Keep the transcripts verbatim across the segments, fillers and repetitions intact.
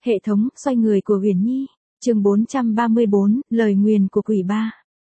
Hệ thống xoay người của Uyển Nhi, chương bốn trăm ba mươi bốn, lời nguyền của quỷ ba.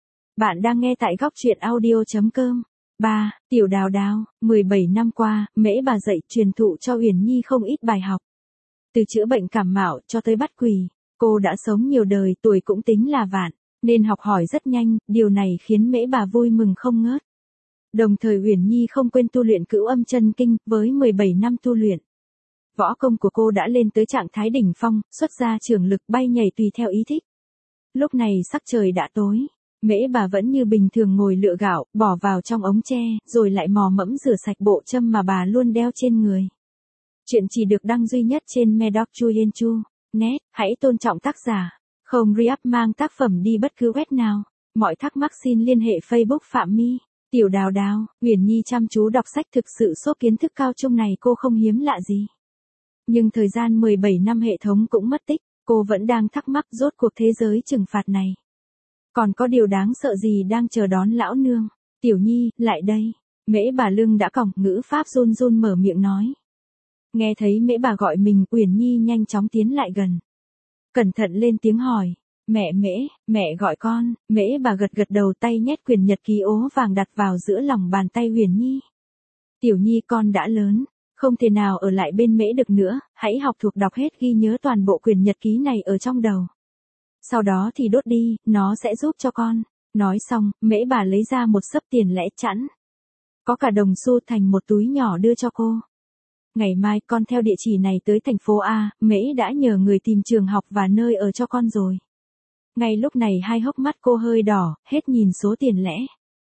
Bạn đang nghe tại góc truyện audio chấm com. ba. Tiểu Đào Đào, mười bảy năm qua, Mễ bà dạy truyền thụ cho Uyển Nhi không ít bài học. Từ chữa bệnh cảm mạo cho tới bắt quỷ, cô đã sống nhiều đời, tuổi cũng tính là vạn, nên học hỏi rất nhanh, điều này khiến Mễ bà vui mừng không ngớt. Đồng thời Uyển Nhi không quên tu luyện Cửu Âm Chân Kinh, với mười bảy năm tu luyện. Võ công của cô đã lên tới trạng thái đỉnh phong, xuất ra trường lực bay nhảy tùy theo ý thích. Lúc này sắc trời đã tối, Mễ bà vẫn như bình thường ngồi lựa gạo, bỏ vào trong ống tre, rồi lại mò mẫm rửa sạch bộ châm mà bà luôn đeo trên người. Chuyện chỉ được đăng duy nhất trên Medoc Chuyen Chu. Net, hãy tôn trọng tác giả. Không re-up mang tác phẩm đi bất cứ web nào. Mọi thắc mắc xin liên hệ Facebook Phạm My. Tiểu Đào Đào, Uyển Nhi chăm chú đọc sách, thực sự số kiến thức cao chung này cô không hiếm lạ gì. Nhưng thời gian mười bảy năm hệ thống cũng mất tích, cô vẫn đang thắc mắc rốt cuộc thế giới trừng phạt này. Còn có điều đáng sợ gì đang chờ đón lão nương? Tiểu Nhi, lại đây. Mễ bà lưng đã còng, ngữ pháp run run mở miệng nói. Nghe thấy Mễ bà gọi mình, Uyển Nhi nhanh chóng tiến lại gần. Cẩn thận lên tiếng hỏi. Mẹ Mễ, mẹ gọi con. Mễ bà gật gật đầu, tay nhét quyển nhật ký ố vàng đặt vào giữa lòng bàn tay Uyển Nhi. Tiểu Nhi, con đã lớn, không thể nào ở lại bên Mễ được nữa, hãy học thuộc đọc hết ghi nhớ toàn bộ quyển nhật ký này ở trong đầu. Sau đó thì đốt đi, nó sẽ giúp cho con. Nói xong, Mễ bà lấy ra một xấp tiền lẻ chẵn. Có cả đồng xu thành một túi nhỏ đưa cho cô. Ngày mai con theo địa chỉ này tới thành phố A, Mễ đã nhờ người tìm trường học và nơi ở cho con rồi. Ngay lúc này hai hốc mắt cô hơi đỏ, hết nhìn số tiền lẻ.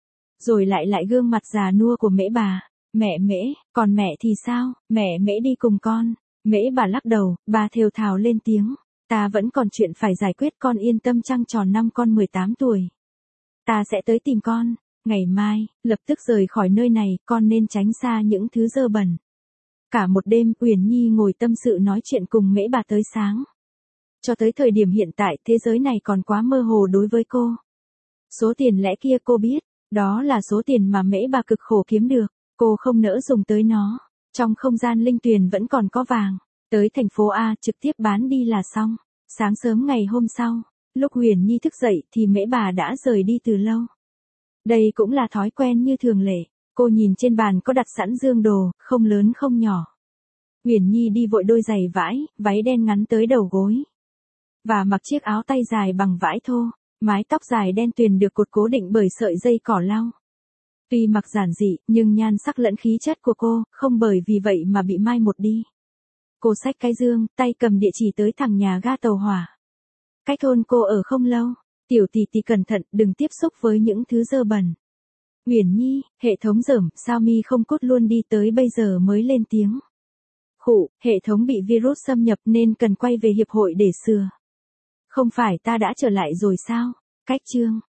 Rồi lại lại gương mặt già nua của Mễ bà. Mẹ Mễ, còn mẹ thì sao? Mẹ Mễ đi cùng con. Mễ bà lắc đầu, bà thều thào lên tiếng. Ta vẫn còn chuyện phải giải quyết, con yên tâm, trăng tròn năm con mười tám tuổi. Ta sẽ tới tìm con. Ngày mai, lập tức rời khỏi nơi này, con nên tránh xa những thứ dơ bẩn. Cả một đêm, Uyển Nhi ngồi tâm sự nói chuyện cùng Mễ bà tới sáng. Cho tới thời điểm hiện tại, thế giới này còn quá mơ hồ đối với cô. Số tiền lẻ kia cô biết, đó là số tiền mà Mễ bà cực khổ kiếm được. Cô không nỡ dùng tới nó. Trong không gian linh tuyền vẫn còn có vàng. Tới thành phố A trực tiếp bán đi là xong. Sáng sớm ngày hôm sau, lúc Uyển Nhi thức dậy thì Mễ bà đã rời đi từ lâu. Đây cũng là thói quen như thường lệ. Cô nhìn trên bàn có đặt sẵn dương đồ, không lớn không nhỏ. Uyển Nhi đi vội đôi giày vải, váy đen ngắn tới đầu gối. Và mặc chiếc áo tay dài bằng vải thô. Mái tóc dài đen tuyền được cột cố định bởi sợi dây cỏ lau. Tuy mặc giản dị, nhưng nhan sắc lẫn khí chất của cô, không bởi vì vậy mà bị mai một đi. Cô xách cái dương, tay cầm địa chỉ tới thẳng nhà ga tàu hỏa. Cách thôn cô ở không lâu. Tiểu tỷ tỷ cẩn thận, đừng tiếp xúc với những thứ dơ bẩn. Uyển Nhi, hệ thống dởm, sao mi không cốt luôn đi, tới bây giờ mới lên tiếng. Khụ, hệ thống bị virus xâm nhập nên cần quay về hiệp hội để sửa. Không phải ta đã trở lại rồi sao? Cách chương.